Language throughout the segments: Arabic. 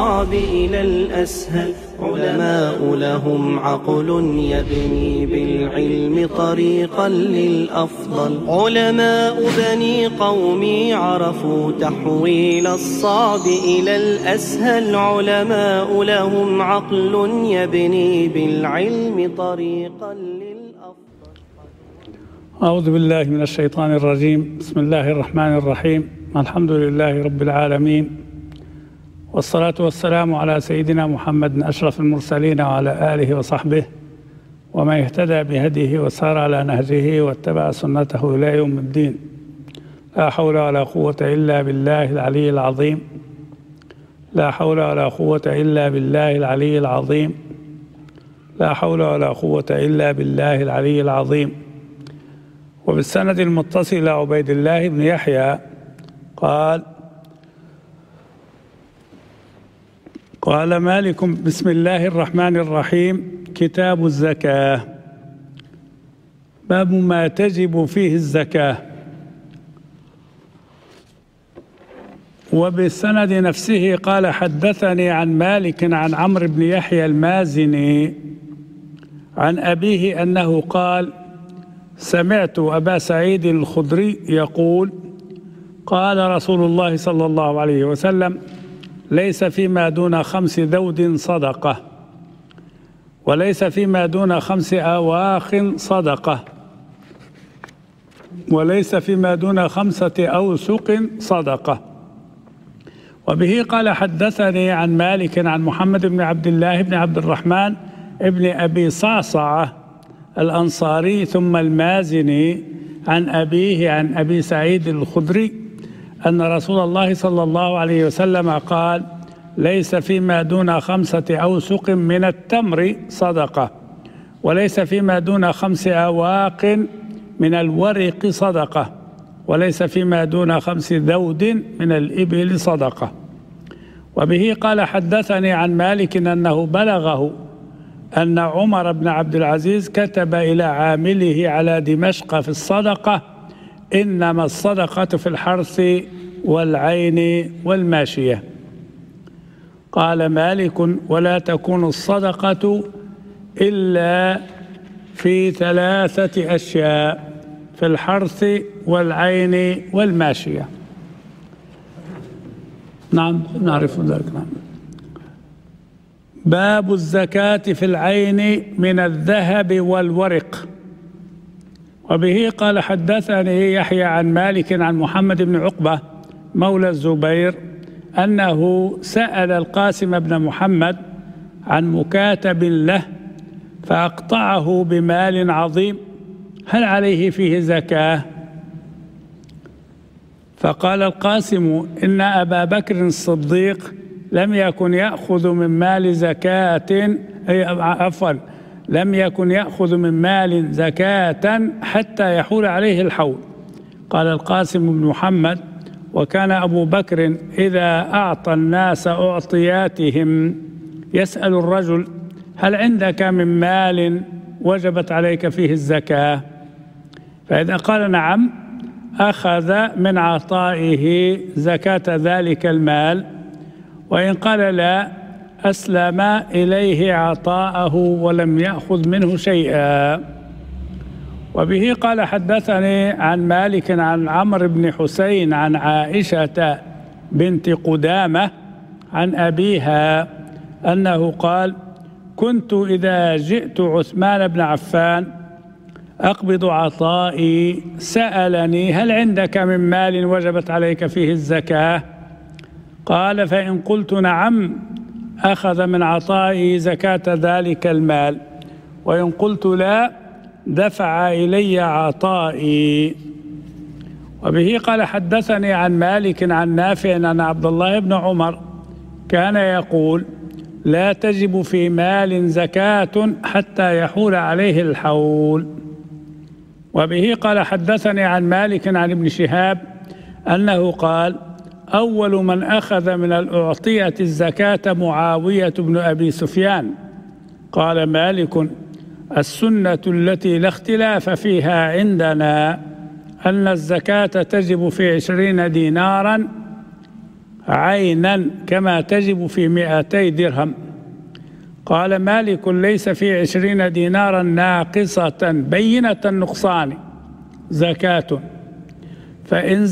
الصعب إلى الأسهل. علماء لهم عقل يبني بالعلم طريقا للأفضل. علماء بني قومي عرفوا تحويل الصعب إلى الأسهل. علماء لهم عقل يبني بالعلم طريقا للأفضل. أعوذ بالله من الشيطان الرجيم. بسم الله الرحمن الرحيم. الحمد لله رب العالمين، والصلاة والسلام على سيدنا محمد أشرف المرسلين وعلى آله وصحبه ومن اهتدى بهديه وسار على نهجه واتبع سنته إلى يوم الدين. لا حول ولا قوة إلا بالله العلي العظيم. لا حول ولا قوة إلا بالله العلي العظيم. لا حول ولا قوة إلا بالله العلي العظيم. وبالسند المتصل إلى عبيد الله بن يحيى قال مالك: بسم الله الرحمن الرحيم. كتاب الزكاة. باب ما تجب فيه الزكاة. وبالسند نفسه قال: حدثني عن مالك عن عمرو بن يحيى المازني عن أبيه أنه قال: سمعت أبا سعيد الخدري يقول: قال رسول الله صلى الله عليه وسلم: ليس فيما دون 5 ذود صدقة، وليس فيما دون 5 أواخ صدقة، وليس فيما دون 5 أوسق صدقة. وبه قال: حدثني عن مالك عن محمد بن عبد الله بن عبد الرحمن ابن أبي صعصعة الأنصاري ثم المازني عن أبيه عن أبي سعيد الخدري أن رسول الله صلى الله عليه وسلم قال: ليس فيما دون 5 أوسق من التمر صدقة، وليس فيما دون 5 أواق من الورق صدقة، وليس فيما دون 5 ذود من الإبل صدقة. وبه قال: حدثني عن مالك أنه بلغه أن عمر بن عبد العزيز كتب إلى عامله على دمشق في الصدقة: إنما الصدقة في الحرث والعين والماشية. قال مالك: ولا تكون الصدقة إلا في 3 أشياء: في الحرث والعين والماشية. نعم، نعرف ذلك. نعم. باب الزكاة في العين من الذهب والورق. وبه قال: حدثني يحيى عن مالك عن محمد بن عقبة مولى الزبير أنه سأل القاسم بن محمد عن مكاتب له فأقطعه بمال عظيم: هل عليه فيه زكاة؟ فقال القاسم: إن أبا بكر الصديق لم يكن يأخذ من مال زكاة لم يكن يأخذ من مال زكاة حتى يحول عليه الحول. قال القاسم بن محمد: وكان أبو بكر إذا أعطى الناس أعطياتهم يسأل الرجل: هل عندك من مال وجبت عليك فيه الزكاة؟ فإذا قال نعم أخذ من عطائه زكاة ذلك المال، وإن قال لا أسلم إليه عطاءه ولم يأخذ منه شيئا. وبه قال: حدثني عن مالك عن عمرو بن حسين عن عائشة بنت قدامة عن أبيها أنه قال: كنت إذا جئت عثمان بن عفان أقبض عطائي سألني: هل عندك من مال وجبت عليك فيه الزكاة؟ قال: فإن قلت نعم أخذ من عطائي زكاة ذلك المال، وإن قلت لا دفع إلي عطائي. وبه قال: حدثني عن مالك عن نافع أن عبد الله بن عمر كان يقول: لا تجب في مال زكاة حتى يحول عليه الحول. وبه قال: حدثني عن مالك عن ابن شهاب أنه قال: أول من أخذ من الأعطية الزكاة معاوية بن أبي سفيان. قال مالك: السنة التي لا اختلاف فيها عندنا أن الزكاة تجب في 20 دينارا عينا كما تجب في 200 درهم. قال مالك ليس في 20 دينارا ناقصة بينة النقصان زكاة، فإن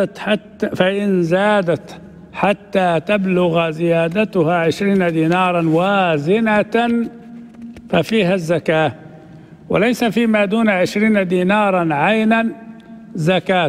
زادت حتى تبلغ زيادتها 20 دينارا وازنة ففيها الزكاة، وليس فيما دون 20 دينارا عينا زكاة،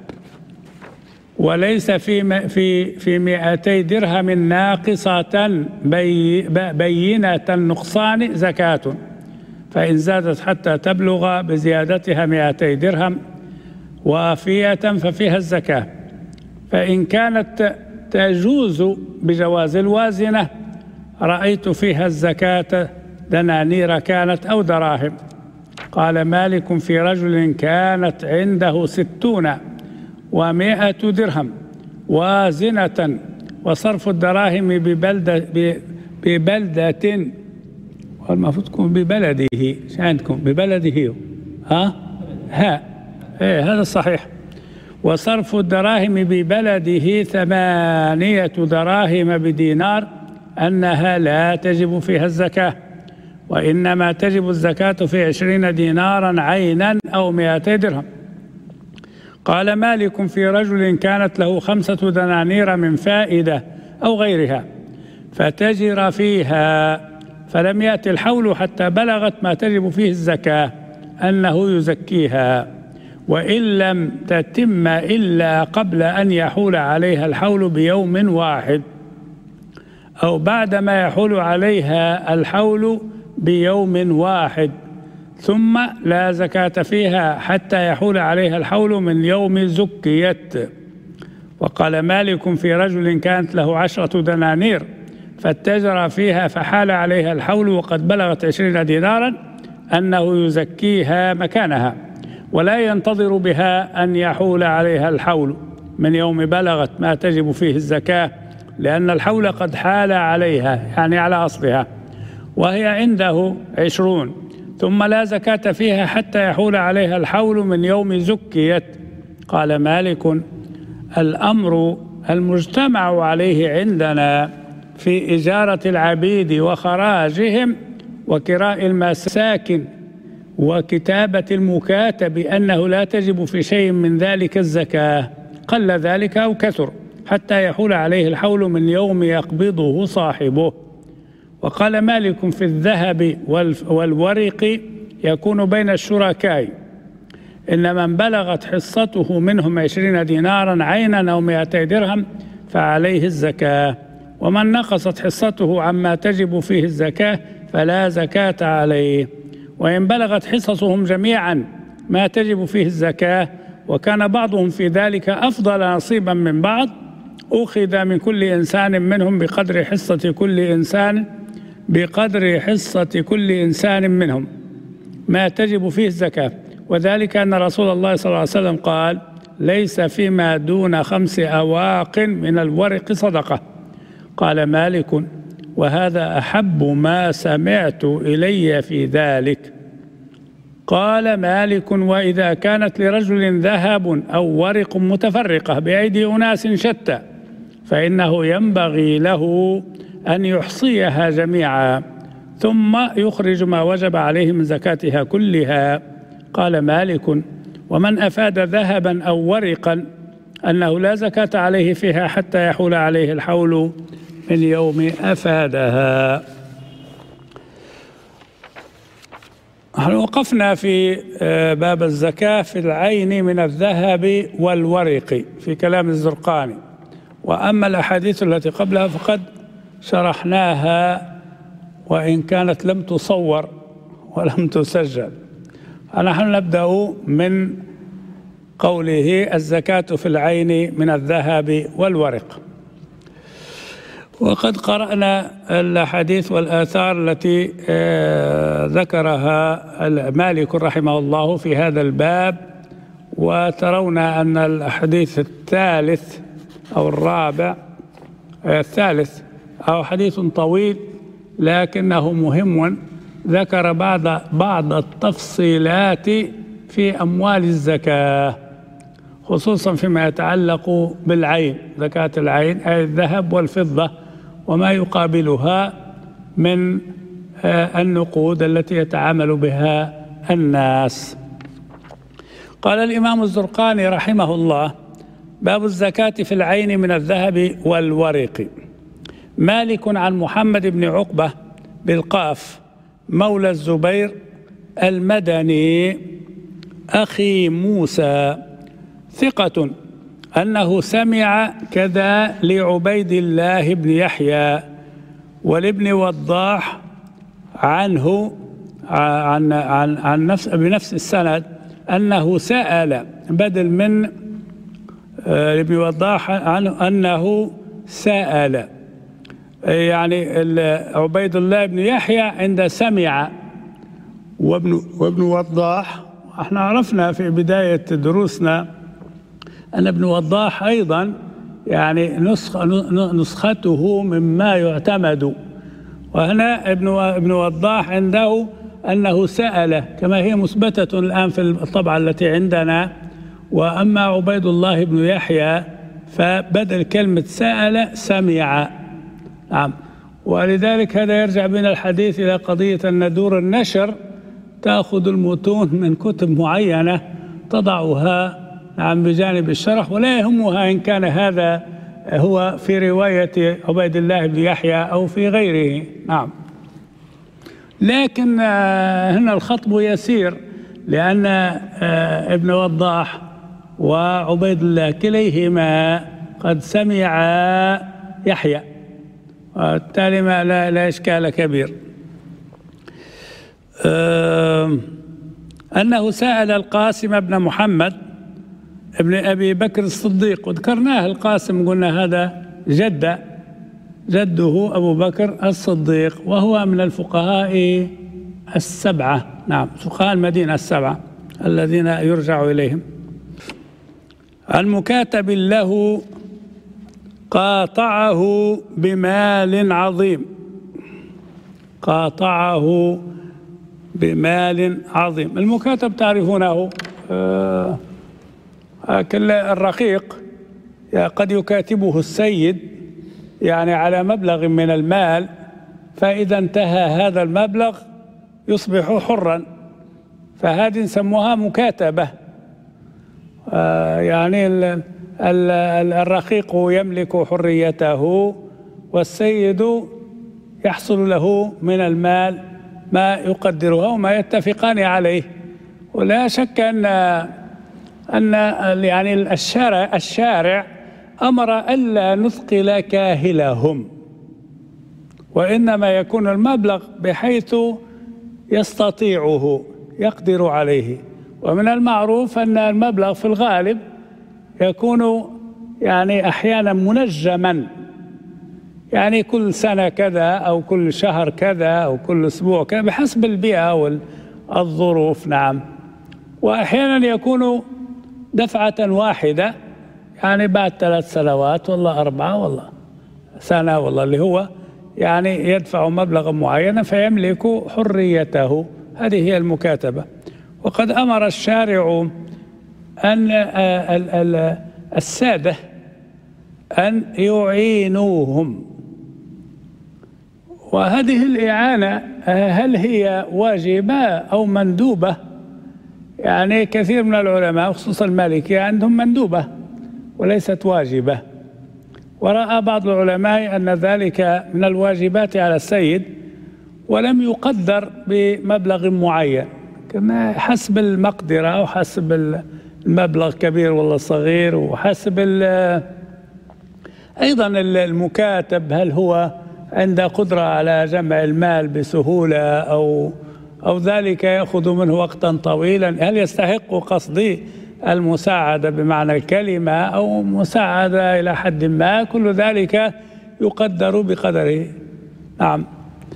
وليس في 200 درهم ناقصة بينة النقصان زكاة، فإن زادت حتى تبلغ بزيادتها 200 درهم وافية ففيها الزكاة، فإن كانت تجوز بجواز الوازنة رأيت فيها الزكاة دنانير كانت أو دراهم. قال مالك في رجل كانت عنده 60 و100 درهم وازنة وصرف الدراهم ببلدة، والمفروض تكون ببلده، ايش عندكم ببلده؟ هذا الصحيح. وصرف الدراهم ببلده 8 دراهم بدينار أنها لا تجب فيها الزكاة، وإنما تجب الزكاة في 20 دينارا عينا أو 200 درهم. قال مالك في رجل كانت له 5 دنانير من فائدة أو غيرها فتجر فيها فلم يأتي الحول حتى بلغت ما تجب فيه الزكاة أنه يزكيها، وإن لم تتم إلا قبل أن يحول عليها الحول بيوم واحد أو بعدما يحول عليها الحول بيوم واحد، ثم لا زكاة فيها حتى يحول عليها الحول من يوم زكيت. وقال مالك في رجل كانت له 10 دنانير فاتجر فيها فحال عليها الحول وقد بلغت 20 دينارا أنه يزكيها مكانها، ولا ينتظر بها أن يحول عليها الحول من يوم بلغت ما تجب فيه الزكاة، لأن الحول قد حال عليها يعني على أصلها وهي عنده 20، ثم لا زكاة فيها حتى يحول عليها الحول من يوم زكيت. قال مالك الأمر المجتمع عليه عندنا في إجارة العبيد وخراجهم وكراء المساكن وكتابة المكاتب أنه لا تجب في شيء من ذلك الزكاة، قل ذلك أو كثر، حتى يحول عليه الحول من يوم يقبضه صاحبه. وقال مالك في الذهب والورق يكون بين الشركاء، إن من بلغت حصته منهم 20 دينارا عينا أو 200 درهم فعليه الزكاة، ومن نقصت حصته عما تجب فيه الزكاة فلا زكاة عليه. وإن بلغت حصصهم جميعا ما تجب فيه الزكاة وكان بعضهم في ذلك أفضل نصيبا من بعض أخذ من كل إنسان منهم بقدر حصة كل إنسان منهم ما تجب فيه الزكاة، وذلك أن رسول الله صلى الله عليه وسلم قال ليس فيما دون 5 أواق من الورق صدقة. قال مالك وهذا أحب ما سمعت إلي في ذلك. قال مالك وإذا كانت لرجل ذهب أو ورق متفرقة بأيدي أناس شتى فإنه ينبغي له أن يحصيها جميعا ثم يخرج ما وجب عليه من زكاتها كلها. قال مالك ومن أفاد ذهبا أو ورقا أنه لا زكاة عليه فيها حتى يحول عليه الحول من يوم أفادها. نحن وقفنا في باب الزكاة في العين من الذهب والورق في كلام الزرقاني، وأما الأحاديث التي قبلها فقد شرحناها وإن كانت لم تصور ولم تسجل. نحن نبدأ من قوله الزكاة في العين من الذهب والورق. وقد قرأنا الحديث والآثار التي ذكرها مالك رحمه الله في هذا الباب، وترون أن الحديث الثالث أو الرابع الثالث أو حديث طويل لكنه مهم، ذكر بعض التفصيلات في أموال الزكاة، خصوصا فيما يتعلق بالعين، زكاة العين أي الذهب والفضة وما يقابلها من النقود التي يتعامل بها الناس. قال الإمام الزرقاني رحمه الله: باب الزكاة في العين من الذهب والورق. مالك عن محمد بن عقبة بالقاف مولى الزبير المدني أخي موسى ثقة أنه سمع كذا لعبيد الله بن يحيى ولابن وضاح عنه عن بنفس السند أنه سأل، بدل من ابن وضاح عنه أنه سأل، يعني عبيد الله بن يحيى عند سمع، وابن وضاح احنا عرفنا في بداية دروسنا أن ابن وضاح أيضا يعني نسخته مما يعتمد، وهنا ابن وضاح عنده أنه سأل كما هي مثبتة الآن في الطبعة التي عندنا. وأما عبيد الله بن يحيى فبدل كلمة سأل سمع. نعم، ولذلك هذا يرجع بنا الحديث إلى قضية أن دور النشر تأخذ المتون من كتب معينة تضعها نعم بجانب الشرح، ولا يهمها إن كان هذا هو في رواية عبيد الله بن يحيى أو في غيره. نعم، لكن هنا الخطب يسير، لأن ابن وضاح وعبيد الله كليهما قد سمع يحيى، وبالتالي لا إشكال كبير. أنه سأل القاسم بن محمد ابن أبي بكر الصديق، وذكرناه القاسم قلنا هذا جده أبو بكر الصديق، وهو من الفقهاء السبعة. نعم، فقهاء المدينة السبعة الذين يرجع إليهم. المكاتب له قاطعه بمال عظيم، قاطعه بمال عظيم. المكاتب تعرفونه، الرقيق قد يكاتبه السيد يعني على مبلغ من المال، فإذا انتهى هذا المبلغ يصبح حرا، فهذه نسموها مكاتبة. يعني الرقيق يملك حريته، والسيد يحصل له من المال ما يقدرها وما يتفقان عليه. ولا شك أن يعني الشارع أمر ألا نثقل كاهلهم، وإنما يكون المبلغ بحيث يستطيعه يقدر عليه. ومن المعروف أن المبلغ في الغالب يكون يعني أحيانا منجما، يعني كل سنة كذا أو كل شهر كذا أو كل أسبوع كذا بحسب البيئة والظروف. نعم، وأحيانا يكون دفعة واحدة، يعني بعد 3 سنوات والله 4 والله سنة والله، اللي هو يعني يدفع مبلغا معينا فيملك حريته. هذه هي المكاتبة. وقد أمر الشارع أن السادة أن يعينوهم. وهذه الإعانة هل هي واجبة أو مندوبة؟ يعني كثير من العلماء خصوصا المالكية عندهم مندوبة وليست واجبة، ورأى بعض العلماء أن ذلك من الواجبات على السيد، ولم يقدر بمبلغ معين، كما حسب المقدرة وحسب المبلغ كبير ولا صغير، وحسب أيضا المكاتب هل هو عنده قدرة على جمع المال بسهولة أو ذلك يأخذ منه وقتا طويلا، هل يستحق قصدي المساعدة بمعنى الكلمة أو مساعدة إلى حد ما، كل ذلك يقدر بقدره. نعم.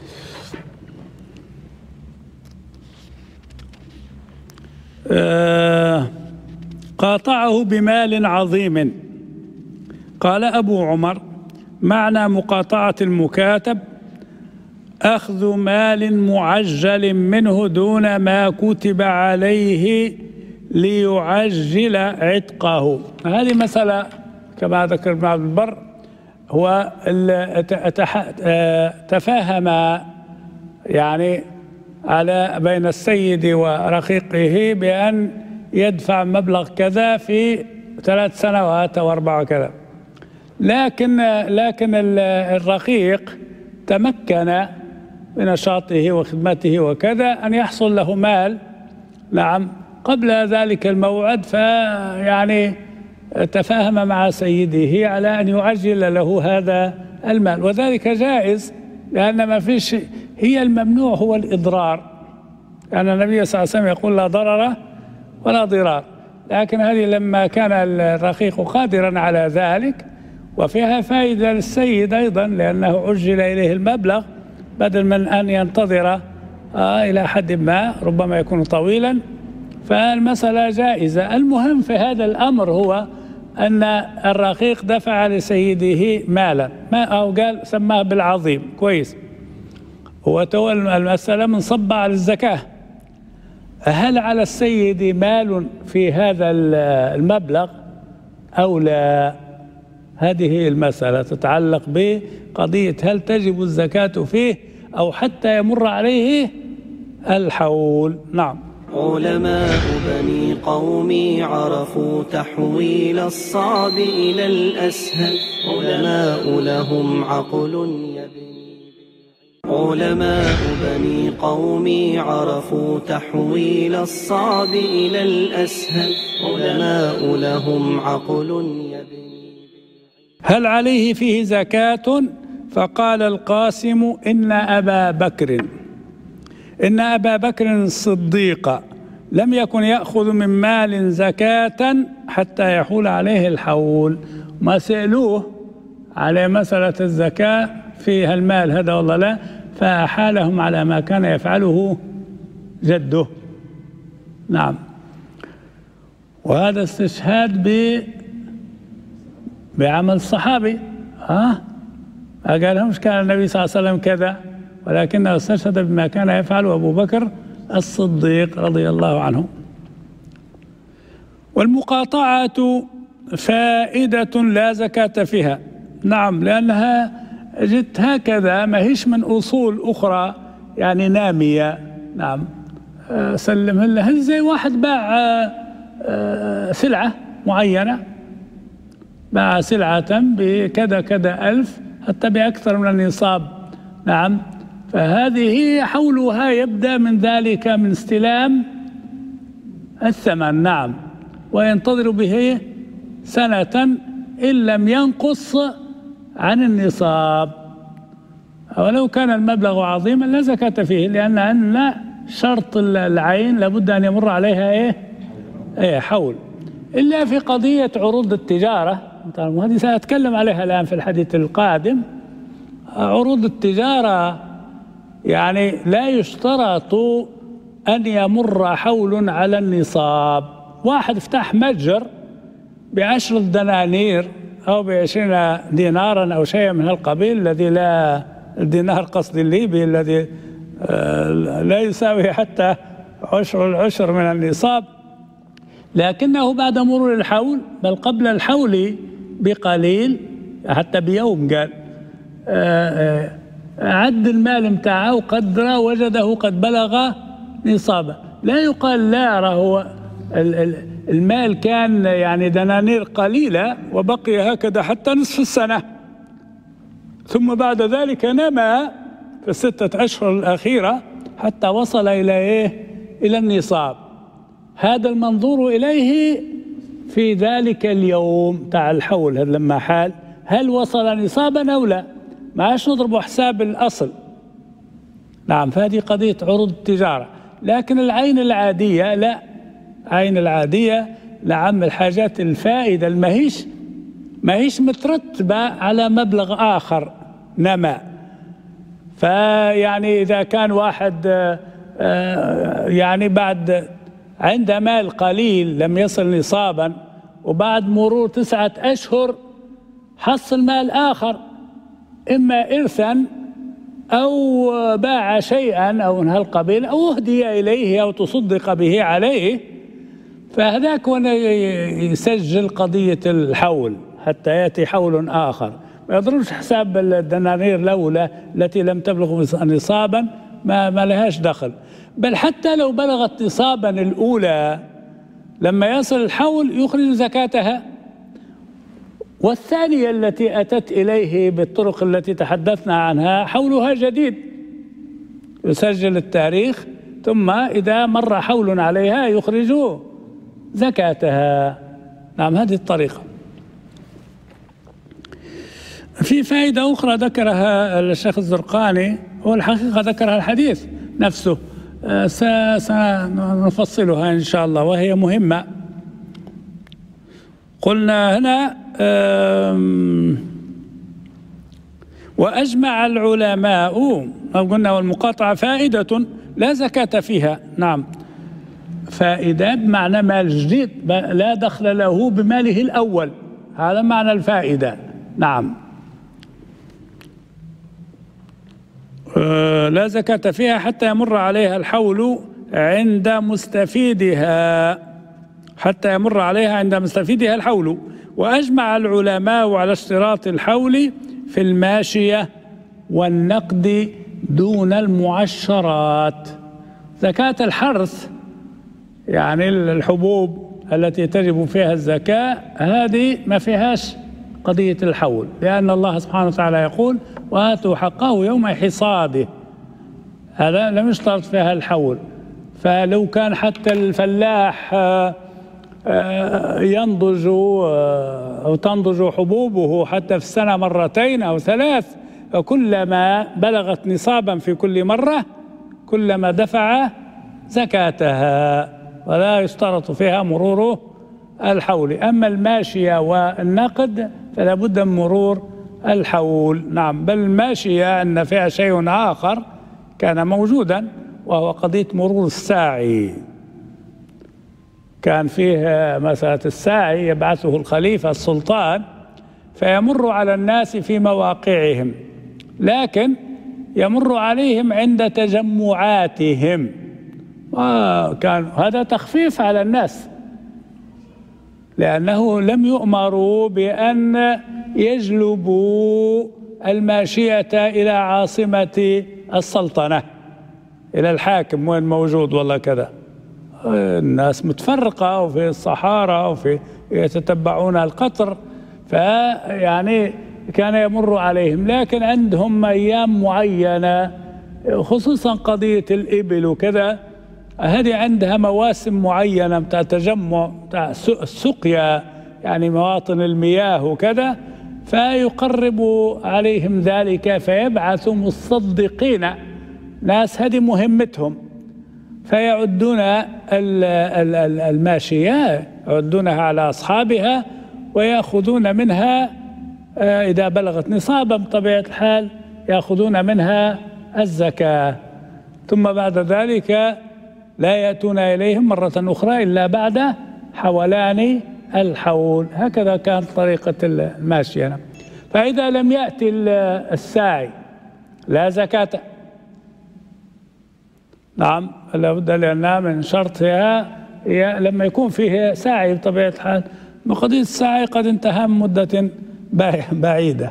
قاطعه بمال عظيم. قال أبو عمر: معنى مقاطعة المكاتب أخذ مال معجل منه دون ما كتب عليه ليعجل عتقه. هذه مسألة كما ذكر ابن عبد البر، هو تفاهم يعني على بين السيد ورقيقه بأن يدفع مبلغ كذا في 3 سنوات أو 4 كذا، لكن الرقيق تمكن بنشاطه وخدمته وكذا أن يحصل له مال نعم قبل ذلك الموعد، فيعني تفاهم مع سيده على أن يعجل له هذا المال، وذلك جائز لأن ما فيش، هي الممنوع هو الإضرار، يعني النبي صلى الله عليه وسلم يقول لا ضرر ولا ضرار، لكن هذه لما كان الرقيق قادرا على ذلك، وفيها فائدة للسيد أيضا لأنه عجل إليه المبلغ بدل من أن ينتظر إلى حد ما ربما يكون طويلا، فالمسألة جائزة. المهم في هذا الأمر هو أن الرقيق دفع لسيده مالا، ما أو قال سماه بالعظيم كويس، وتولى المسألة من صب على الزكاة، هل على السيد مال في هذا المبلغ أو لا؟ هذه المسألة تتعلق بقضية هل تجب الزكاة فيه أو حتى يمر عليه الحول. نعم. علماء بني قومي عرفوا تحويل الصعب إلى الأسهل، علماء لهم عقل يبني. علماء بني قومي عرفوا تحويل الصعب إلى الأسهل، علماء لهم عقل يبني. هل عليه فيه زكاة؟ فقال القاسم إن أبا بكر الصديق لم يكن يأخذ من مال زكاة حتى يحول عليه الحول. ما سألوه على مسألة الزكاة في المال هذا والله لا، فأحالهم على ما كان يفعله جده. نعم. وهذا استشهاد بعمل الصحابي، ما قالهمش كان النبي صلى الله عليه وسلم كذا، ولكنه استشهد بما كان يفعله أبو بكر الصديق رضي الله عنه. والمقاطعة فائدة لا زكاة فيها. نعم، لأنها جت هكذا، ما هيش من أصول أخرى يعني نامية. نعم. سلمها له زي واحد باع سلعة معينة، باع سلعة بكذا كذا ألف حتى بأكثر من النصاب. نعم. فهذه حولها يبدأ من ذلك من استلام الثمن. نعم. وينتظر به سنة إن لم ينقص عن النصاب، ولو كان المبلغ عظيما لا زكاة فيه، لأن شرط العين لابد أن يمر عليها حول، إلا في قضية عروض التجارة، وهذه سأتكلم عليها الآن في الحديث القادم. عروض التجارة يعني لا يشترط أن يمر حول على النصاب. واحد افتح متجر ب10 دنانير أو ب20 دينارا أو شيء من هالقبيل، الذي لا الدينار قصد الليبي الذي لا يساوي حتى عشر من النصاب، لكنه بعد مرور الحول بل قبل الحول بقليل حتى بيوم قال عد المال متاعه وقدره وجده قد بلغ نصابه. لا يقال لا راهو المال كان يعني دنانير قليلة وبقي هكذا حتى نصف السنة، ثم بعد ذلك نما في 6 أشهر الأخيرة حتى وصل إلى إلى النصاب. هذا المنظور إليه في ذلك اليوم تاع الحول، هذا لما حال هل وصل نصابا أو لا، ما عادش نضرب حساب الأصل. نعم. فهذه قضية عروض التجارة. لكن العين العادية لا، عين العادية نعم الحاجات الفائدة الماهيش مترتبة على مبلغ آخر نما. فيعني إذا كان واحد يعني بعد عند مال قليل لم يصل نصابا، وبعد مرور 9 أشهر حصل مال آخر إما إرثا أو باع شيئا أو من هالقبيل أو أهدي إليه أو تصدق به عليه، فهذاك هو يسجل قضية الحول حتى يأتي حول آخر، ما يضربش حساب الدنانير الأولى التي لم تبلغ نصابا، ما لهاش دخل. بل حتى لو بلغت نصابا الأولى لما يصل الحول يخرج زكاتها. والثانية التي أتت إليه بالطرق التي تحدثنا عنها حولها جديد، يسجل التاريخ ثم إذا مر حول عليها يخرج زكاتها. نعم، هذه الطريقة. في فائدة أخرى ذكرها الشيخ الزرقاني، والحقيقة ذكرها الحديث نفسه، سنفصلها إن شاء الله وهي مهمة. قلنا هنا وأجمع العلماء، قلنا والمقاطعة فائدة لا زكاة فيها. نعم، فائدة بمعنى مال جديد لا دخل له بماله الأول، هذا معنى الفائدة. نعم، لا زكاة فيها حتى يمر عليها الحول عند مستفيدها، حتى يمر عليها عند مستفيدها الحول. وأجمع العلماء على اشتراط الحول في الماشية والنقد دون المعشرات. زكاة الحرث يعني الحبوب التي تجب فيها الزكاة هذه ما فيهاش قضية الحول، لأن الله سبحانه وتعالى يقول وآتوا حقه يوم حصاده، هذا لم يشترط فيها الحول. فلو كان حتى الفلاح ينضج أو تنضج حبوبه حتى في السنة مرتين أو ثلاث، فكلما بلغت نصابا في كل مرة كلما دفع زكاتها، ولا يشترط فيها مرور الحول. أما الماشية والنقد فلا بد من مرور الحول. نعم، بل الماشية أن فيها شيء آخر كان موجودا وهو قضية مرور الساعي. كان فيه مسألة الساعي يبعثه الخليفة السلطان فيمر على الناس في مواقعهم، لكن يمر عليهم عند تجمعاتهم، وكان هذا تخفيف على الناس لأنه لم يؤمروا بأن يجلبوا الماشية إلى عاصمة السلطنة، إلى الحاكم وين موجود والله كذا. الناس متفرقة وفي الصحارى وفي يتتبعون القطر، فيعني كان يمر عليهم، لكن عندهم أيام معينة خصوصا قضية الإبل وكذا، هذه عندها مواسم معينة بتاع تجمع بتاع السقيا، يعني مواطن المياه وكذا، فيقرب عليهم ذلك فيبعث مصدقين ناس هذه مهمتهم، فيعدون الماشية يعدونها على أصحابها ويأخذون منها إذا بلغت نصابا بطبيعة الحال يأخذون منها الزكاة، ثم بعد ذلك لا يأتون إليهم مرة أخرى إلا بعد حولان الحول. هكذا كانت طريقة الماشية. فإذا لم يأتي الساعي لا زكاة. نعم، لابد لأنها من شرطها لما يكون فيه ساعي بطبيعة الحال، وقضية الساعي قد انتهى من مدة بعيدة.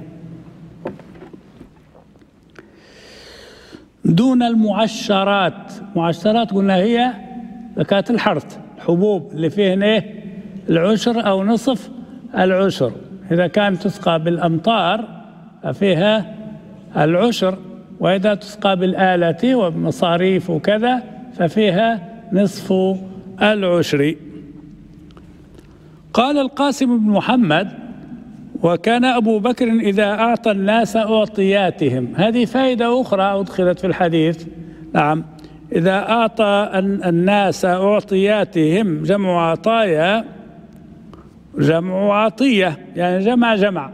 دون المعشرات، معشرات قلنا هي زكاة الحرث، الحبوب اللي فيهن ايه العشر أو نصف العشر، إذا كانت تسقى بالأمطار فيها العشر، وإذا تسقى بالآلة وبمصاريف وكذا ففيها نصف العشر. قال القاسم بن محمد: وكان أبو بكر إذا أعطى الناس أعطياتهم. هذه فائدة أخرى أدخلت في الحديث. نعم، إذا أعطى الناس أعطياتهم، جمع عطايا جمع عطية، يعني جمع.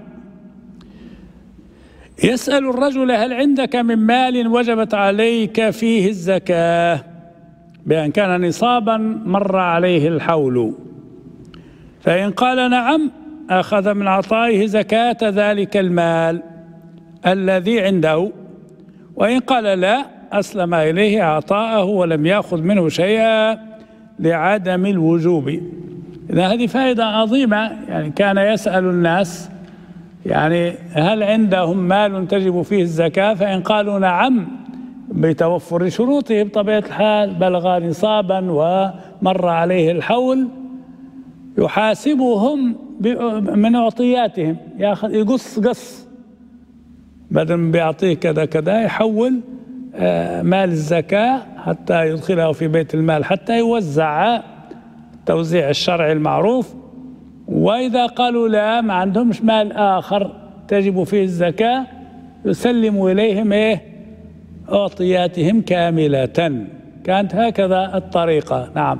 يسأل الرجل: هل عندك من مال وجبت عليك فيه الزكاة؟ بأن كان نصابا مر عليه الحول، فإن قال نعم أخذ من عطائه زكاة ذلك المال الذي عنده، وإن قال لا أسلم إليه عطاءه ولم يأخذ منه شيئا لعدم الوجوب. إذا هذه فائدة عظيمة. يعني كان يسأل الناس يعني هل عندهم مال تجب فيه الزكاة؟ فإن قالوا نعم بتوفر شروطه بطبيعة الحال، بلغ نصابا ومر عليه الحول، يحاسبهم من عطياتهم، ياخذ يقص بدل ما بيعطيه كذا كذا، يحول مال الزكاة حتى يدخله في بيت المال حتى يوزع التوزيع الشرعي المعروف. وإذا قالوا لا ما عندهمش مال آخر تجب فيه الزكاة، يسلم إليهم أعطياتهم كاملة. كانت هكذا الطريقة. نعم.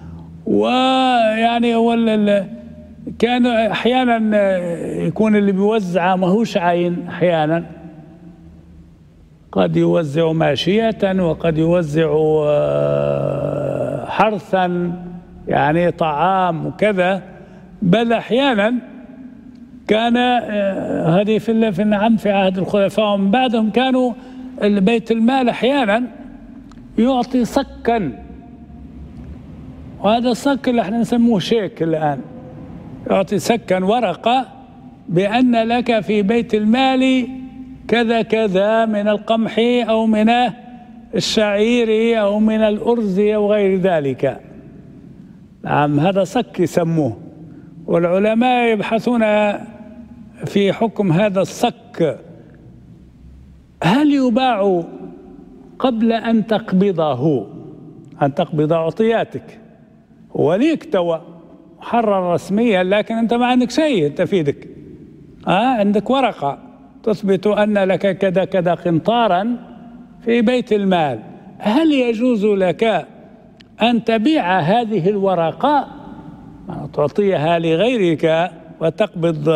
ويعني كان أحيانا يكون اللي بيوزع ماهوش عين، أحيانا قد يوزع ماشية وقد يوزع حرثا يعني طعام وكذا، بل أحيانا كان هذه في النعم في عهد الخلفاء ومن بعدهم كانوا بيت المال أحيانا يعطي صكا، وهذا الصك اللي احنا نسموه شيك الآن، يعطي سكا ورقة بأن لك في بيت المال كذا كذا من القمح أو من الشعير أو من الأرز أو غير ذلك. نعم، هذا صك يسموه، والعلماء يبحثون في حكم هذا الصك، هل يباع قبل أن تقبضه، أن تقبض عطياتك؟ هو ليك توا محرر رسميا، لكن أنت ما عندك شيء، أنت في يدك عندك ورقة تثبت أن لك كذا كذا قنطارا في بيت المال، هل يجوز لك أن تبيع هذه الورقة، تعطيها لغيرك وتقبض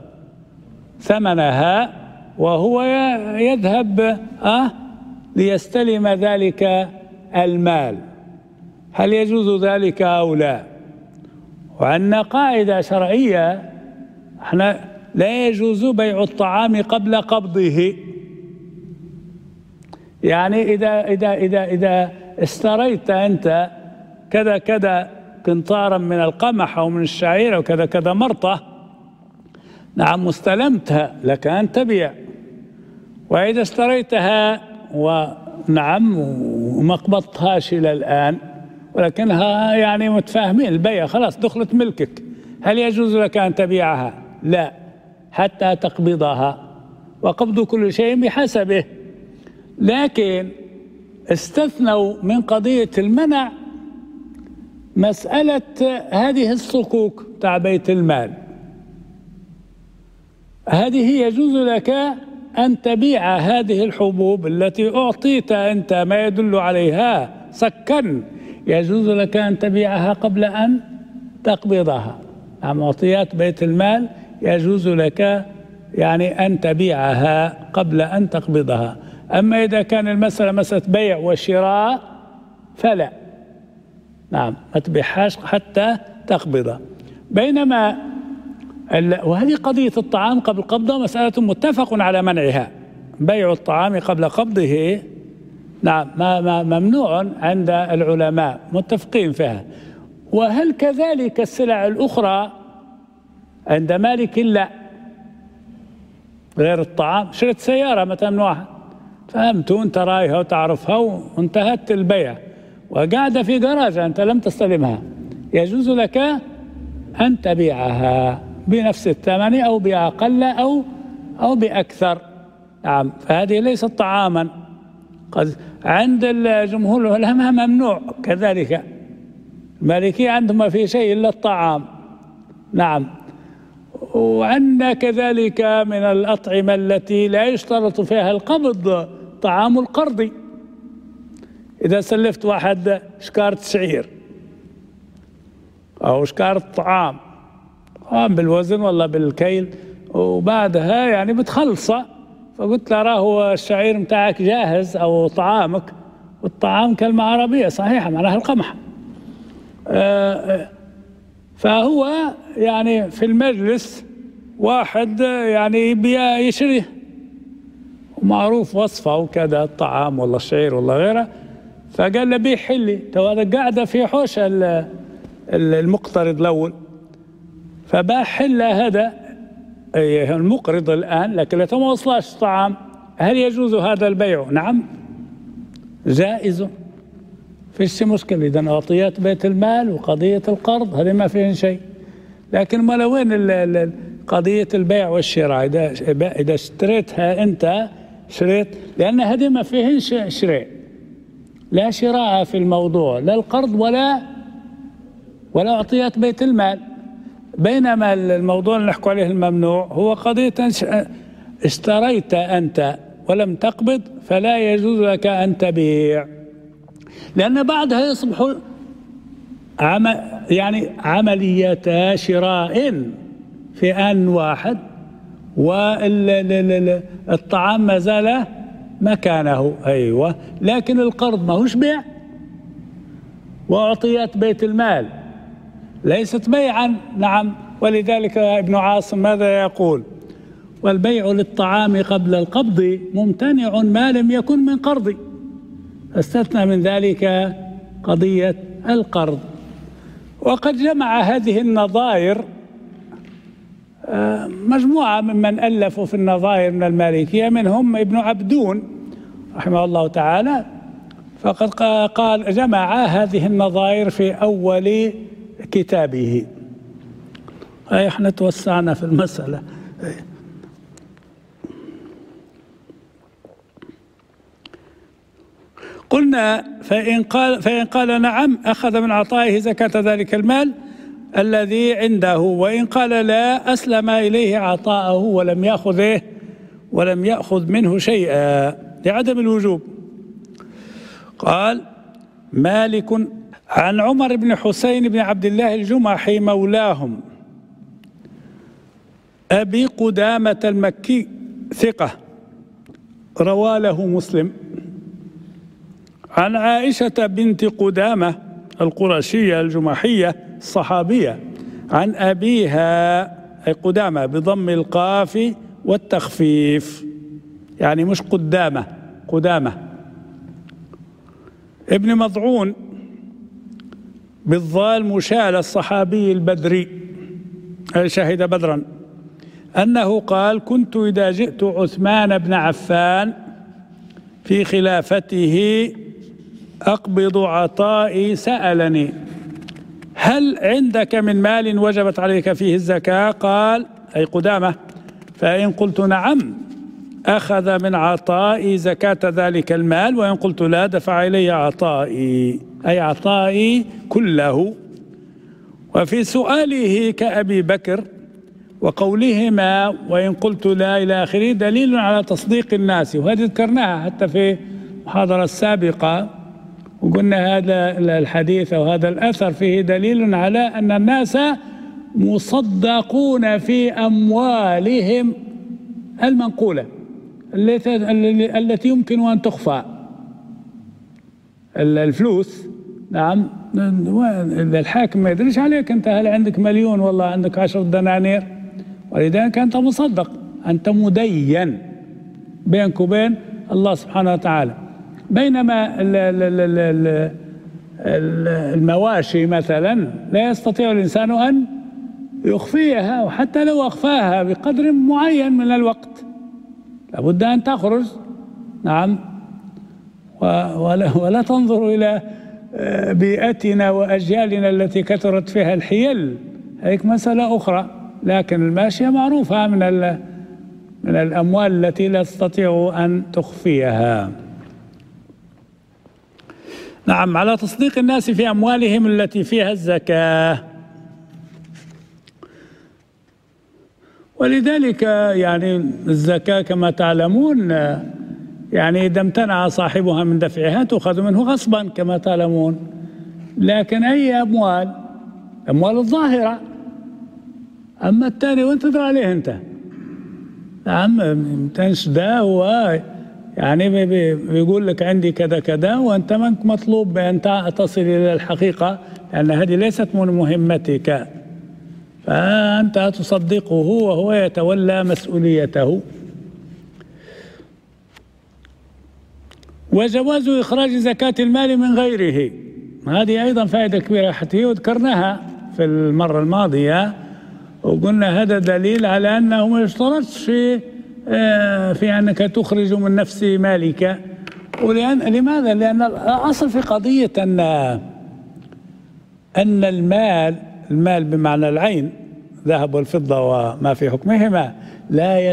ثمنها وهو يذهب ليستلم ذلك المال؟ هل يجوز ذلك أو لا؟ وعندنا قاعدة شرعية، احنا لا يجوز بيع الطعام قبل قبضه. يعني إذا استريت أنت كذا كذا قنطارا من القمح أو من الشعير أو كذا كذا مرطة، نعم مستلمتها لك أن تبيع. وإذا اشتريتها ونعم وما قبضتهاش إلى الآن ولكنها يعني متفاهمين البيع خلاص دخلت ملكك، هل يجوز لك أن تبيعها؟ لا، حتى تقبضها، وقبض كل شيء بحسبه. لكن استثنوا من قضية المنع مسألة هذه الصكوك تاع بيت المال، هذه يجوز لك أن تبيع هذه الحبوب التي أعطيت أنت ما يدل عليها صكا، يجوز لك أن تبيعها قبل أن تقبضها. معطيات بيت المال يجوز لك يعني أن تبيعها قبل أن تقبضها. أما إذا كان المسألة مسألة بيع وشراء فلا، نعم ما تبيعهاش حتى تقبضها. بينما وهذه قضية الطعام قبل قبضه مسألة متفق على منعها، بيع الطعام قبل قبضه نعم ممنوع عند العلماء، متفقين فيها. وهل كذلك السلع الأخرى عند مالك؟ لا، غير الطعام. شريت سيارة مثلا من واحد، فهمت وانت رايها وتعرفها وانتهت البيع وقاعدة في جراجة أنت لم تستلمها، يجوز لك أن تبيعها بنفس الثمن أو بأقل أو بأكثر. نعم، فهذه ليست طعاما. قد عند الجمهور العلماء ممنوع كذلك، المالكية عندهم ما في شيء إلا الطعام. نعم. وعندنا كذلك من الأطعمة التي لا يشترط فيها القبض طعام القرض. إذا سلفت واحد شكارة شعير أو شكارة طعام بالوزن ولا بالكيل، وبعدها يعني بتخلصه، فقلت له راهو الشعير متاعك جاهز أو طعامك، والطعام كلمة عربية صحيحة معناها القمح، فهو يعني في المجلس واحد يعني يشريه ومعروف وصفه وكذا الطعام ولا الشعير ولا غيره، فقال له بيع حلي، تو هذا قاعدة في حوش المقترض الأول، فباع حلة هذا المقرض الآن، لكن لو ما وصلش طعام هل يجوز هذا البيع؟ نعم جائز، فيش مشكلة. إذا أعطيت بيت المال وقضية القرض هذه ما فيهن شيء. لكن ما وين قضية البيع والشراء؟ إذا اشتريتها أنت شريت، لأن هذه ما فيهن شراء، لا شراء في الموضوع، لا القرض ولا أعطيت بيت المال. بينما الموضوع اللي نحكوا عليه الممنوع هو قضية اشتريت أنت ولم تقبض، فلا يجوز لك أن تبيع، لأن بعدها يصبح يعني عملية شراء في آن واحد، والطعام ما زال مكانه. أيوة، لكن القرض ما هوش بيع، وأعطيت بيت المال ليست بيعا. نعم، ولذلك ابن عاصم ماذا يقول؟ والبيع للطعام قبل القبض ممتنع ما لم يكن من قرض، استثنى من ذلك قضية القرض. وقد جمع هذه النظائر مجموعة ممن ألفوا في النظائر من المالكية، منهم ابن عبدون رحمه الله تعالى، فقد قال جمع هذه النظائر في أول كتابه. احنا توسعنا في المسألة. قلنا فإن قال نعم أخذ من عطائه زكاة ذلك المال الذي عنده، وإن قال لا أسلم إليه عطاءه ولم يأخذ منه شيئا لعدم الوجوب. قال مالك عن عمر بن حسين بن عبد الله الجمحي مولاهم أبي قدامة المكي ثقة، روى له مسلم، عن عائشة بنت قدامة القرشية الجمحية الصحابية عن أبيها أي قدامة بضم القاف والتخفيف، يعني مش قدامة ابن مضعون بالضال مشال الصحابي البدري شهد بدرا، أنه قال كنت إذا جئت عثمان بن عفان في خلافته أقبض عطائي سألني هل عندك من مال وجبت عليك فيه الزكاة؟ قال أي قدامة فإن قلت نعم أخذ من عطائي زكاة ذلك المال، وإن قلت لا دفع إلي عطائي أي عطائي كله. وفي سؤاله كأبي بكر وقولهما وإن قلت لا إلى آخره دليل على تصديق الناس، وهذه ذكرناها حتى في المحاضرة السابقة، وقلنا هذا الحديث وهذا الأثر فيه دليل على أن الناس مصدقون في أموالهم المنقولة التي يمكن أن تخفى. الفلوس نعم، الحاكم ما يدريش عليك أنت هل عندك مليون والله عندك 10 دنانير، ولذلك أنت مصدق، أنت مدين بينك وبين الله سبحانه وتعالى. بينما المواشي مثلا لا يستطيع الإنسان أن يخفيها، وحتى لو أخفاها بقدر معين من الوقت لابد أن تخرج. نعم، ولا تنظر إلى بيئتنا وأجيالنا التي كثرت فيها الحيل، هذه مسألة أخرى، لكن الماشية معروفة من الأموال التي لا تستطيع أن تخفيها. نعم، على تصديق الناس في أموالهم التي فيها الزكاة. ولذلك يعني الزكاة كما تعلمون يعني إذا امتنع صاحبها من دفعها تؤخذ منه غصبا كما تعلمون، لكن أي أموال الظاهرة، أما الثاني وانت تدري عليه أنت. نعم، تنشده هو يعني بيقول لك عندي كذا كذا وأنت منك مطلوب بأن تصل إلى الحقيقة، لأن هذه ليست من مهمتك، فأنت تصدقه وهو يتولى مسؤوليته. وجواز إخراج زكاة المال من غيره، هذه أيضا فائدة كبيرة حتى وذكرناها في المرة الماضية، وقلنا هذا دليل على أنه ما يشترطش في أنك تخرج من نفس مالك. لماذا؟ لأن الأصل في قضية أن المال بمعنى العين، الذهب والفضة وما في حكمهما، لا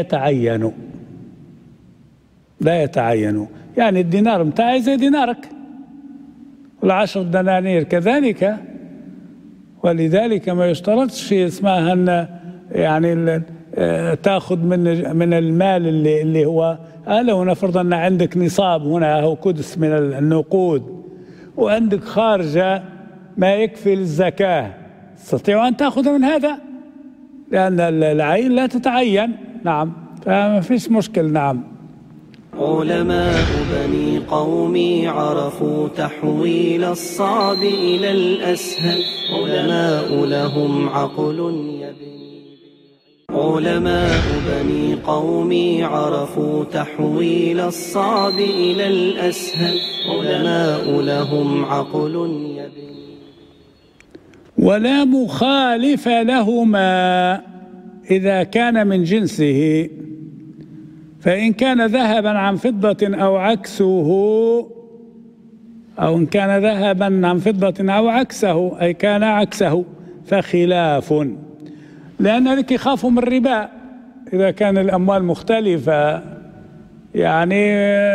يتعين. يعني الدينار متاعي زي دينارك، والعشر دنانير كذلك. ولذلك ما يشترطش شيء اسمها أن يعني تأخذ من المال اللي هو لو نفرض أن عندك نصاب هنا هو كدس من النقود، وعندك خارجة ما يكفي للزكاة، تستطيع أن تأخذ من هذا، لأن العين لا تتعين. نعم، فما فيش مشكل. نعم. علماء بني قومي عرفوا تحويل الصعب إلى الأسهل، علماء لهم عقل يبني. علماء بني قومي عرفوا تحويل الصعب إلى الأسهل، علماء لهم عقل يبني. ولا مخالف لهما إذا كان من جنسه، فإن كان ذهبا عن فضة أو عكسه، أو إن كان ذهبا عن فضة أو عكسه، أي كان عكسه، فخلاف، لأن ذلك يخاف من الربا إذا كان الأموال مختلفة. يعني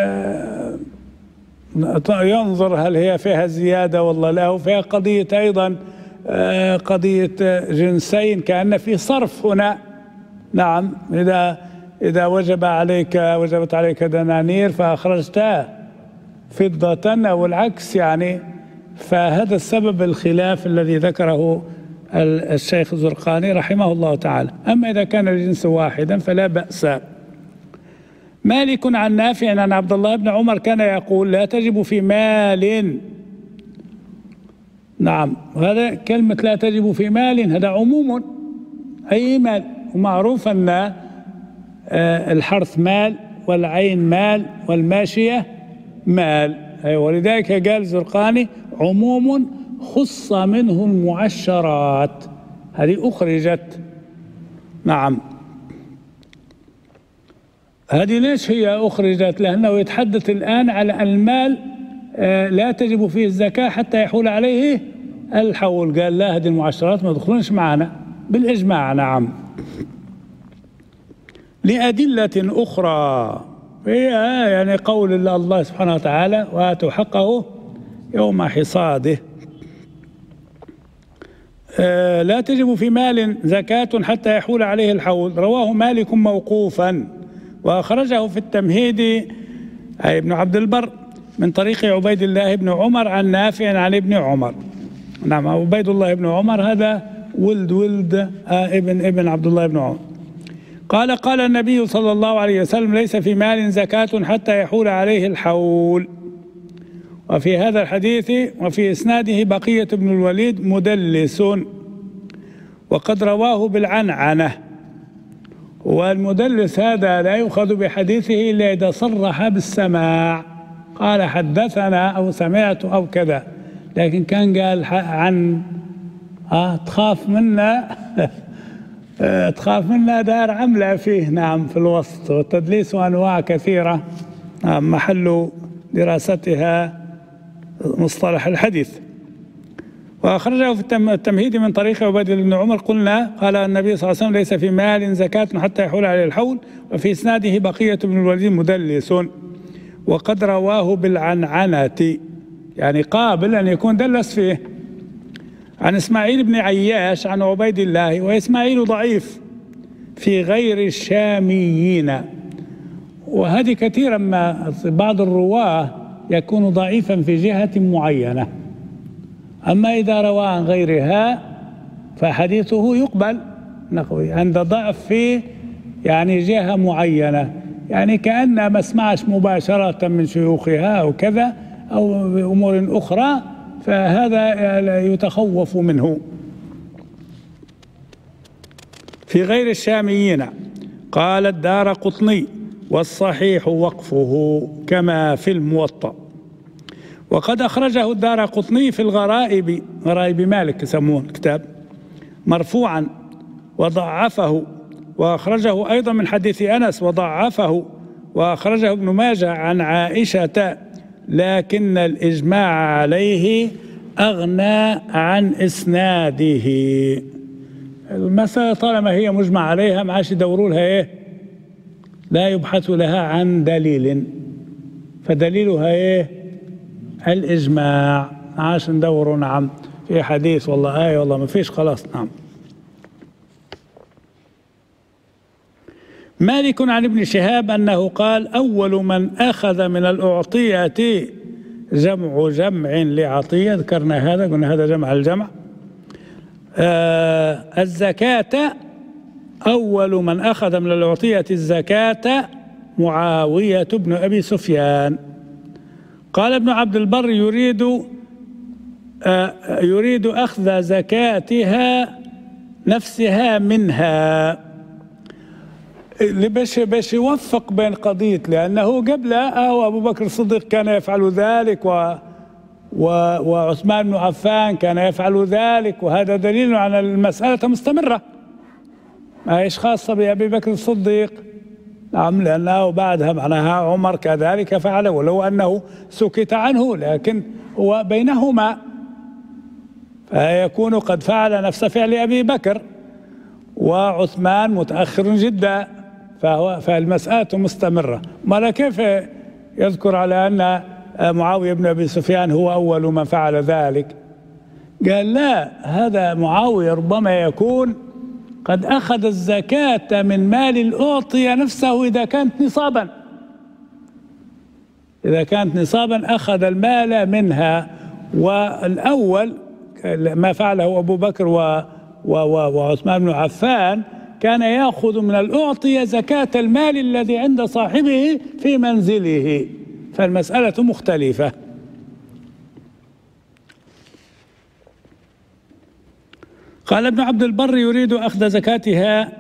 ينظر هل هي فيها زيادة والله لا، وفيها قضية أيضا قضية جنسين، كأن في صرف هنا. نعم، إذا وجبت عليك دنانير فأخرجت فضة أو العكس، يعني فهذا السبب الخلاف الذي ذكره الشيخ الزرقاني رحمه الله تعالى. أما إذا كان الجنس واحدا فلا بأس. مالك عن نافع عن عبد الله بن عمر كان يقول: لا تجب في مال. نعم، هذا كلمة لا تجب في مال هذا عموم أي مال، ومعروف أن الحرث مال، والعين مال، والماشية مال. ولذلك قال الزرقاني: عموم خص منه المعشرات، هذه أخرجت. نعم، هذه ليش هي أخرجت؟ لأنه يتحدث الآن على المال لا تجب فيه الزكاة حتى يحول عليه الحول. قال لا، هذه المعشرات ما تدخلونش معنا بالإجماع. نعم، لأدلة أخرى، هي يعني قول الله سبحانه وتعالى: وآتوا حقه يوم حصاده. لا تجب في مال زكاة حتى يحول عليه الحول. رواه مالك موقوفا، وأخرجه في التمهيد أي ابن عبد البر من طريق عبيد الله بن عمر عن نافع عن ابن عمر. نعم، عبيد الله بن عمر هذا ولد ابن عبد الله بن عمر. قال النبي صلى الله عليه وسلم: ليس في مال زكاة حتى يحول عليه الحول. وفي هذا الحديث وفي إسناده بقية بن الوليد مدلس، وقد رواه بالعنعنة، والمدلس هذا لا يؤخذ بحديثه إلا إذا صرح بالسماع، قال حدثنا أو سمعت أو كذا. لكن كان قال عن تخاف منا دار عملة فيه. نعم، في الوسط، والتدليس أنواع كثيرة محل دراستها مصطلح الحديث. وأخرجه في التمهيد من طريق عبيد بن عمر قلنا: قال النبي صلى الله عليه وسلم: ليس في مال زكاة حتى يحول عليه الحول. وفي إسناده بقية بن الوليد مدلس، وقد رواه بالعنعنة، يعني قابل أن يكون دلس فيه، عن إسماعيل بن عياش عن عبيد الله، وإسماعيل ضعيف في غير الشاميين. وهذه كثيرا ما بعض الرواة يكون ضعيفا في جهة معينة، أما إذا روى عن غيرها فحديثه يقبل نقوي عند ضعف في يعني جهة معينة، يعني كأن ما اسمعش مباشرة من شيوخها أو كذا أو بأمور أخرى، فهذا يتخوف منه. في غير الشاميين. قال الدارقطني: والصحيح وقفه كما في الموطأ. وقد أخرجه الدارقطني في الغرائب، غرائب مالك يسمون الكتاب، مرفوعا وضعفه، وأخرجه أيضا من حديث أنس وضعفه، وأخرجه ابن ماجه عن عائشة، لكن الإجماع عليه أغنى عن إسناده. المسألة طالما هي مجمع عليها ما عادش يدوروا لها إيه، لا يبحث لها عن دليل، فدليلها إيه؟ الإجماع. ما عادش ندوروا نعم في حديث والله آية والله ما فيش، خلاص. نعم. مالك عن ابن شهاب أنه قال: أول من أخذ من الأعطية جمع لعطية، ذكرنا هذا، قلنا هذا جمع الجمع. الزكاة، أول من أخذ من الأعطية الزكاة معاوية بن أبي سفيان. قال ابن عبد البر: يريد أخذ زكاتها نفسها منها، باش يوفق بين قضية، لأنه قبل أبو بكر الصديق كان يفعل ذلك، وعثمان بن عفان كان يفعل ذلك، وهذا دليل على المسألة مستمرة، ما هيش خاصة بأبي بكر الصديق. نعم، لأنه بعدها معناها عمر كذلك فعل، ولو أنه سكت عنه، لكن هو بينهما، فيكون قد فعل نفس فعل أبي بكر، وعثمان متأخر جدا، فالمسألة مستمرة. ما كيف يذكر على أن معاوية بن أبي سفيان هو أول من فعل ذلك؟ قال لا، هذا معاوية ربما يكون قد أخذ الزكاة من مال الأعطية نفسه إذا كانت نصابا، إذا كانت نصابا أخذ المال منها. والأول ما فعله أبو بكر وعثمان بن عفان كان يأخذ من الأعطية زكاة المال الذي عند صاحبه في منزله، فالمسألة مختلفة. قال ابن عبد البر: يريد أخذ زكاتها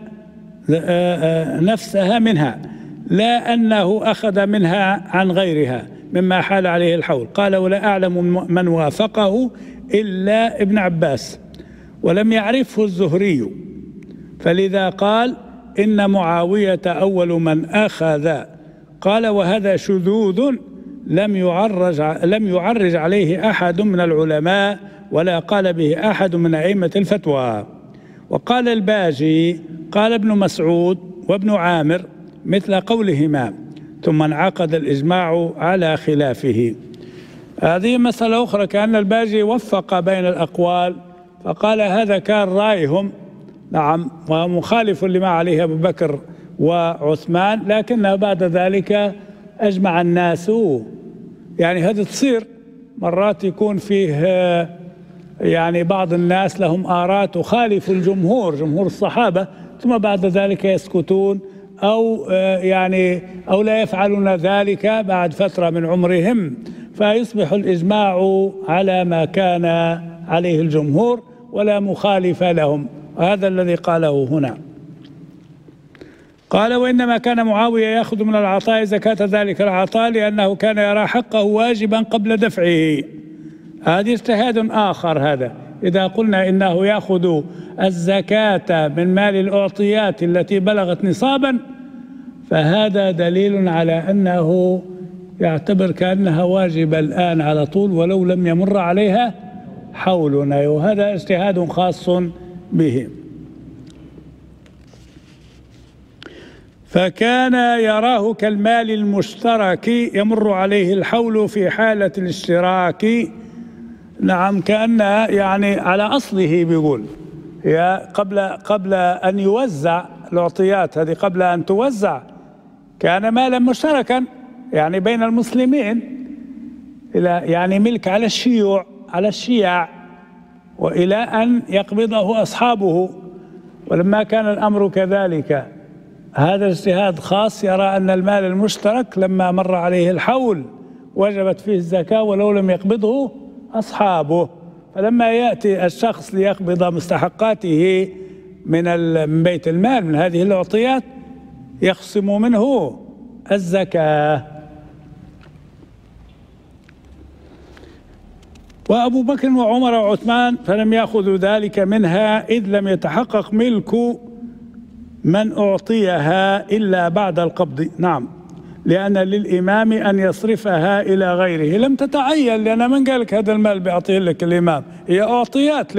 نفسها منها، لا أنه أخذ منها عن غيرها مما حال عليه الحول. قال: ولا أعلم من وافقه إلا ابن عباس، ولم يعرفه الزهري، فلذا قال: إن معاوية أول من أخذ. قال: وهذا شذوذ لم يعرج عليه أحد من العلماء، ولا قال به أحد من أئمة الفتوى. وقال الباجي: قال ابن مسعود وابن عامر مثل قولهما، ثم انعقد الإجماع على خلافه. هذه مسألة أخرى، كأن الباجي وفق بين الأقوال، فقال هذا كان رأيهم، نعم، ومخالف لما عليه أبو بكر وعثمان، لكن بعد ذلك أجمع الناس. يعني هذا تصير مرات، يكون فيه يعني بعض الناس لهم آراء تخالف الجمهور، جمهور الصحابة، ثم بعد ذلك يسكتون، أو يعني أو لا يفعلون ذلك بعد فترة من عمرهم، فيصبح الإجماع على ما كان عليه الجمهور ولا مخالف لهم. وهذا الذي قاله هنا. قال: وإنما كان معاوية يأخذ من العطاء زكاة ذلك العطاء لأنه كان يرى حقه واجبا قبل دفعه. هذا اجتهاد آخر. هذا إذا قلنا إنه يأخذ الزكاة من مال الأعطيات التي بلغت نصابا، فهذا دليل على أنه يعتبر كأنها واجبة الآن على طول ولو لم يمر عليها حولنا، وهذا اجتهاد خاص به. فكان يراه كالمال المشترك يمر عليه الحول في حالة الاشتراك. نعم، كأن يعني على أصله بيقول، هي قبل أن يوزع الأعطيات هذه، قبل أن توزع كان مالا مشتركا يعني بين المسلمين، يعني ملك على الشيع وإلى أن يقبضه أصحابه. ولما كان الأمر كذلك، هذا اجتهاد خاص يرى أن المال المشترك لما مر عليه الحول وجبت فيه الزكاة ولو لم يقبضه أصحابه. فلما يأتي الشخص ليقبض مستحقاته من بيت المال من هذه الأعطيات، يخصم منه الزكاة. وأبو بكر وعمر وعثمان فلم يأخذوا ذلك منها، إذ لم يتحقق ملك من أعطيها إلا بعد القبض. نعم، لأن للإمام أن يصرفها إلى غيره. لم تتعين، لأن من قال لك هذا المال بيعطيه لك الإمام؟ هي أعطيات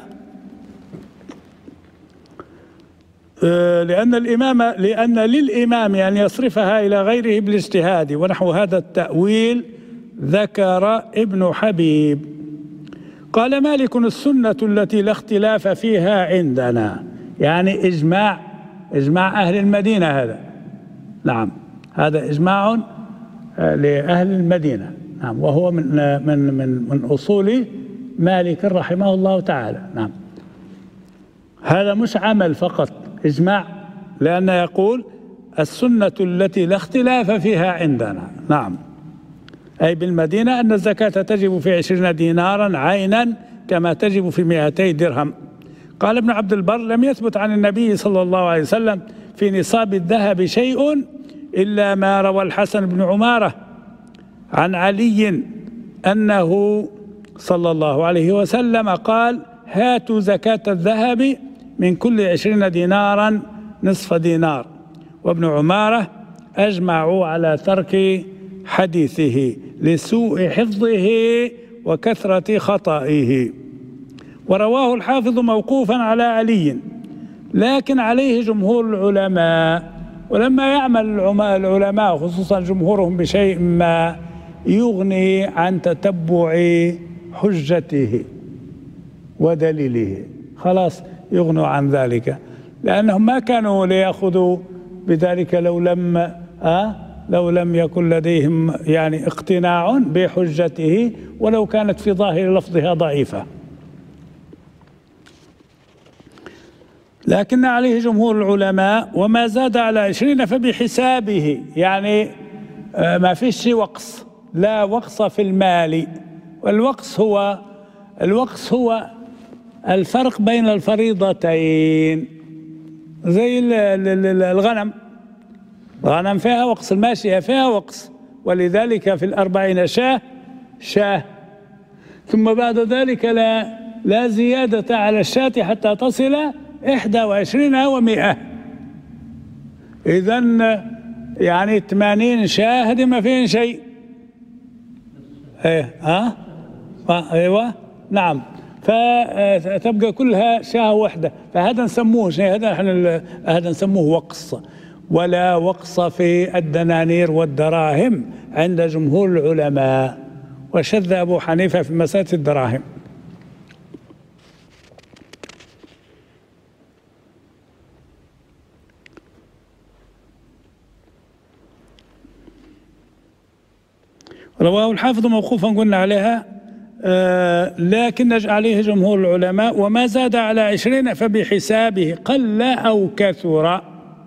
لأن للإمام أن يصرفها إلى غيره بالاجتهاد، ونحو هذا التأويل ذكر ابن حبيب. قال مالك: السنة التي لا اختلاف فيها عندنا، يعني إجماع أهل المدينة هذا. نعم، هذا إجماع لأهل المدينة. نعم، وهو من أصول مالك رحمه الله تعالى. نعم، هذا مش عمل فقط، إجماع، لأنه يقول السنة التي لا اختلاف فيها عندنا. نعم، أي بالمدينة أن الزكاة تجب في 20 دينارا عينا كما تجب في 200 درهم. قال ابن عبد البر: لم يثبت عن النبي صلى الله عليه وسلم في نصاب الذهب شيء إلا ما روى الحسن بن عمارة عن علي أنه صلى الله عليه وسلم قال: هاتوا زكاة الذهب من كل 20 دينارا نصف دينار. وابن عمارة أجمعوا على ترك حديثه لسوء حفظه وكثرة خطئه. ورواه الحافظ موقوفا على علي، لكن عليه جمهور العلماء. ولما يعمل العلماء خصوصا جمهورهم بشيء ما يغني عن تتبع حجته ودليله، خلاص يغنوا عن ذلك، لأنهم ما كانوا ليأخذوا بذلك لو لم يكن لديهم يعني اقتناع بحجته، ولو كانت في ظاهر لفظها ضعيفة. لكن عليه جمهور العلماء. وما زاد على 20 فبحسابه، يعني ما فيش وقص، لا وقص في المال. والوقص هو الفرق بين الفريضتين، زي الغنم فيها وقص، الماشية فيها وقص، ولذلك في 40 شاة، ثم بعد ذلك لا زيادة على الشاة حتى تصل 21 و100. إذن يعني 80 شاة هذه ما فيهن شيء. ايوه نعم، فتبقى كلها شاة واحدة، فهذا نسموه هذا نسموه وقص. ولا وقص في الدنانير والدراهم عند جمهور العلماء، وشذ أبو حنيفة في مسألة الدراهم. رواه الحافظ موقوفا قلنا عليها، لكن عليه جمهور العلماء. وما زاد على 20 فبحسابه قل أو كثر،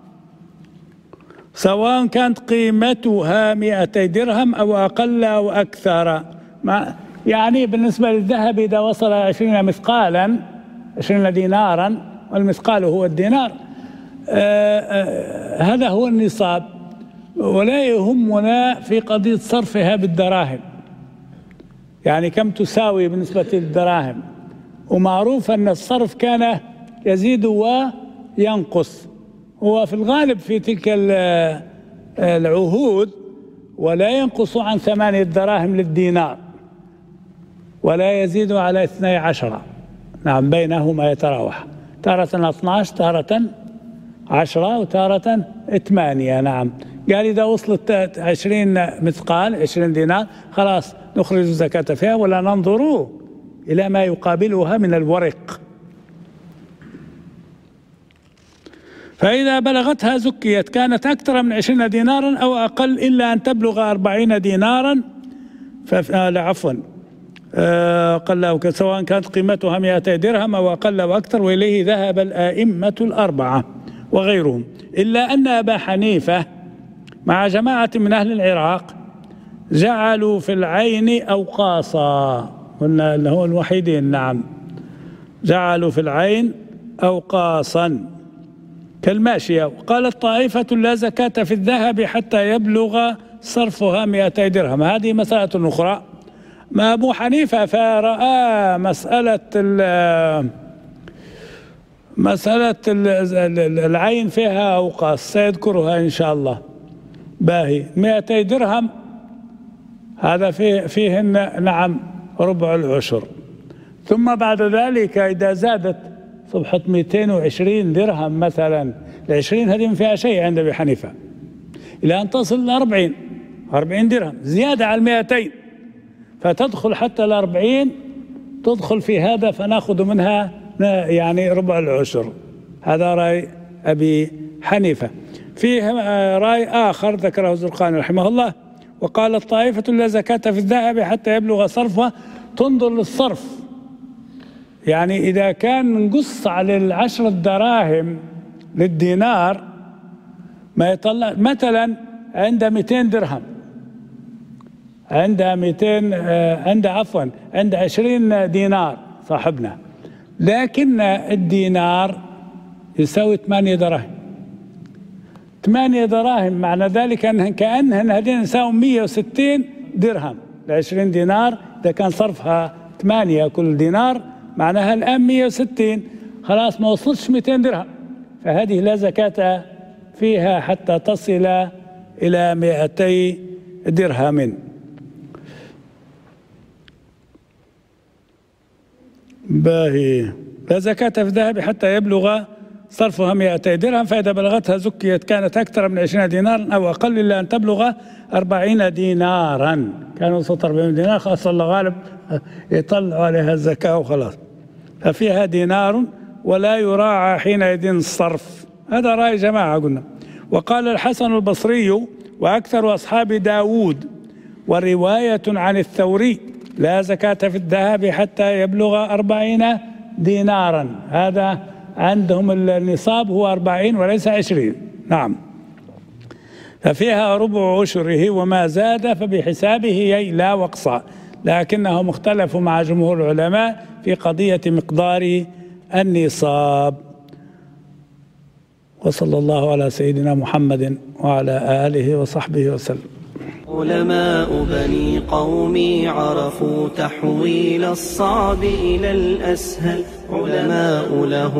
سواء كانت قيمتها 200 درهم أو أقل أو أكثر. يعني بالنسبة للذهب إذا وصل 20 مثقالا 20 دينارا، والمثقال هو الدينار، هذا هو النصاب. ولا يهمنا في قضية صرفها بالدراهم، يعني كم تساوي بالنسبة للدراهم. ومعروف أن الصرف كان يزيد وينقص، هو في الغالب في تلك العهود، ولا ينقص عن 8 دراهم للدينار، ولا يزيد على 12. نعم، بينهما يتراوح، تارة 12 تارة 10 وتارة 8. نعم، قال إذا وصلت 20 مثقال 20 دينار خلاص نخرج الزكاة فيها، ولا ننظر إلى ما يقابلها من الورق. فإذا بلغتها زكيت، كانت أكثر من 20 دينارا أو أقل، إلا أن تبلغ 40 دينارا قل، سواء كانت قيمتها 200 درهم أو أقل أو أكثر. وإليه ذهب الآئمة الأربعة وغيرهم، إلا أن أبا حنيفة مع جماعة من أهل العراق جعلوا في العين أوقاصا، قلنا هو الوحيدين. نعم، جعلوا في العين أوقاصا، كالماشية. وقالت طائفة لا زكاة في الذهب حتى يبلغ صرفها 200 درهم. هذه مسألة أخرى. ما أبو حنيفة فرأى مسألة العين فيها أوقاس، سيذكرها إن شاء الله. باهي 200 درهم هذا فيهن نعم ربع العشر. ثم بعد ذلك إذا زادت صبحت 220 درهم مثلا، ال20 هذه ما فيها شيء عند أبي حنيفة، إلى أن تصل ل 40 درهم زيادة على 200، فتدخل حتى ال40 تدخل في هذا، فناخذ منها يعني ربع العشر. هذا رأي أبي حنيفة. فيه رأي آخر ذكره الزرقاني رحمه الله، وقال طائفة لا زكاة في الذهب حتى يبلغ صرفه. تنظر للصرف، يعني إذا كان نقص على 10 دراهم للدينار ما يطلع، مثلا عنده 200 درهم، عنده 20 دينار صاحبنا، لكن الدينار يساوي 8 دراهم. 8 دراهم معنى ذلك أنهن كأنهن هذين يساوي 160 درهم. ال20 دينار إذا كان صرفها 8 كل دينار معناها الآن 160، خلاص ما وصلتش 200 درهم، فهذه لا زكاة فيها حتى تصل إلى 200 درهم. باهي لا زكاة في الذهب حتى يبلغ صرفها 200 درهم، فإذا بلغتها زكيت كانت أكثر من 20 دينارا أو أقل، إلا أن تبلغ 40 دينارا. كانوا وصلت 40 دينار خلاص الله غالب يطلعوا عليها الزكاة وخلاص، ففيها دينار ولا يراعى حينئذ الصرف. هذا رأي جماعة قلنا. وقال الحسن البصري وأكثر أصحاب داود ورواية عن الثوري لا زكاة في الذهب حتى يبلغ 40 دينارا. هذا عندهم النصاب هو 40 وليس 20. نعم، ففيها ربع عشره، وما زاد فبحسابه لا وقصا. لكنهم اختلفوا مع جمهور العلماء في قضية مقدار النصاب. وصلى الله على سيدنا محمد وعلى آله وصحبه وسلم. علماء بني قومي عرفوا تحويل الصعب إلى الأسهل. علماء له